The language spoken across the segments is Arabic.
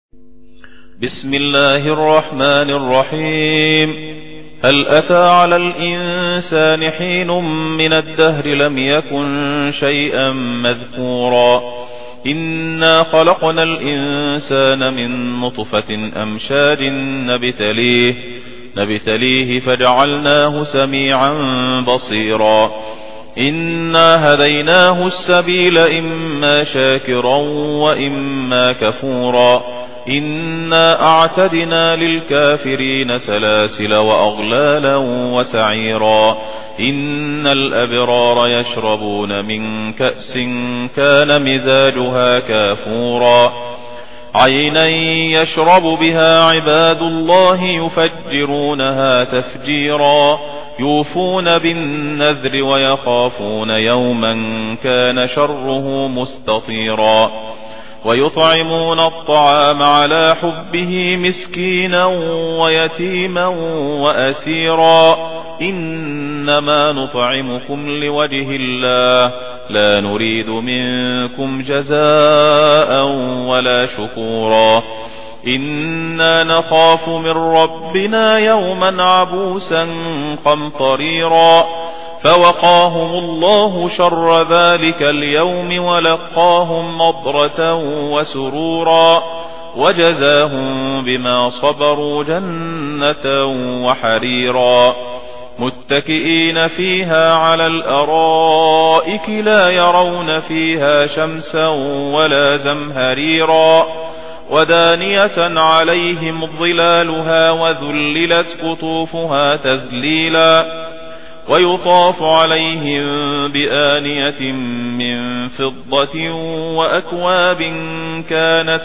بسم الله الرحمن الرحيم. هل أتى على الإنسان حين من الدهر لم يكن شيئا مذكورا إنا خلقنا الإنسان من نطفة أمشاج نبتليه فجعلناه سميعا بصيرا إنا هديناه السبيل إما شاكرا وإما كفورا إنا أعتدنا للكافرين سلاسل وأغلالا وسعيرا إن الأبرار يشربون من كأس كان مزاجها كافورا عينا يشرب بها عباد الله يفجرونها تفجيرا يوفون بالنذر ويخافون يوما كان شره مستطيرا ويطعمون الطعام على حبه مسكينا ويتيما وأسيرا إنما نطعمكم لوجه الله لا نريد منكم جزاء ولا شكورا إنا نخاف من ربنا يوما عبوسا قمطريرا فوقاهم الله شر ذلك اليوم ولقاهم نضرة وسرورا وجزاهم بما صبروا جنة وحريرا متكئين فيها على الأرائك لا يرون فيها شمسا ولا زمهريرا ودانية عليهم ظلالها وذللت قطوفها تذليلا ويطاف عليهم بآنية من فضة وأكواب كانت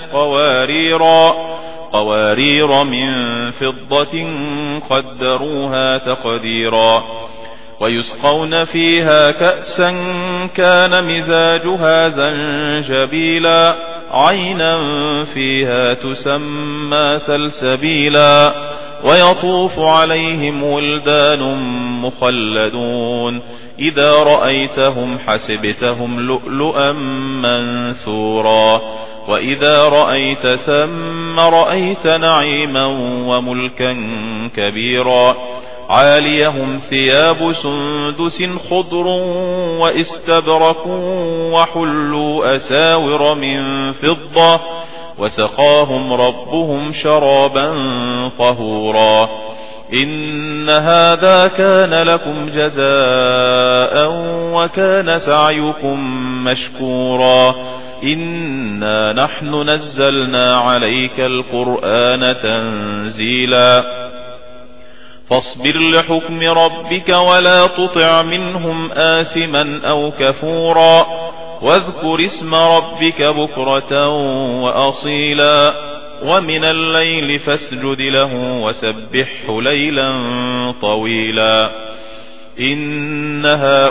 قوارير من فضة قدروها تقديرا ويسقون فيها كأسا كان مزاجها زنجبيلا عينا فيها تسمى سلسبيلا ويطوف عليهم ولدان مخلدون إذا رأيتهم حسبتهم لؤلؤا منثورا وإذا رأيت ثم رأيت نعيما وملكا كبيرا عاليهم ثياب سندس خضر واستبرق وحلوا أساور من فضة وسقاهم ربهم شرابا طهورا إن هذا كان لكم جزاء وكان سعيكم مشكورا إنا نحن نزلنا عليك القرآن تنزيلا فاصبر لحكم ربك ولا تطع منهم آثما أو كفورا واذكر اسم ربك بكرة وأصيلا ومن الليل فاسجد له وسبحه ليلا طويلا إن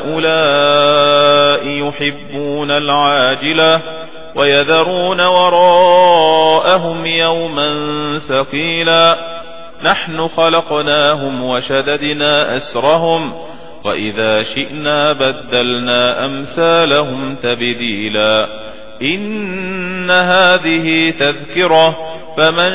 هؤلاء يحبون العاجلة ويذرون وراءهم يوما ثقيلا نحن خلقناهم وشددنا أسرهم وإذا شئنا بدلنا أمثالهم تبديلا إن هذه تذكرة فمن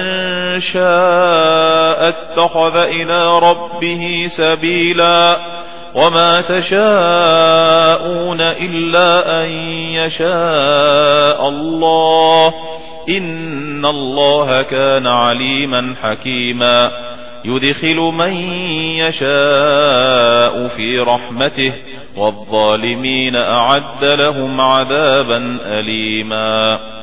شاء اتخذ إلى ربه سبيلا وما تشاءون إلا أن يشاء الله إن الله كان عليما حكيما يدخل من يشاء في رحمته والظالمين أعد لهم عذابا أليما.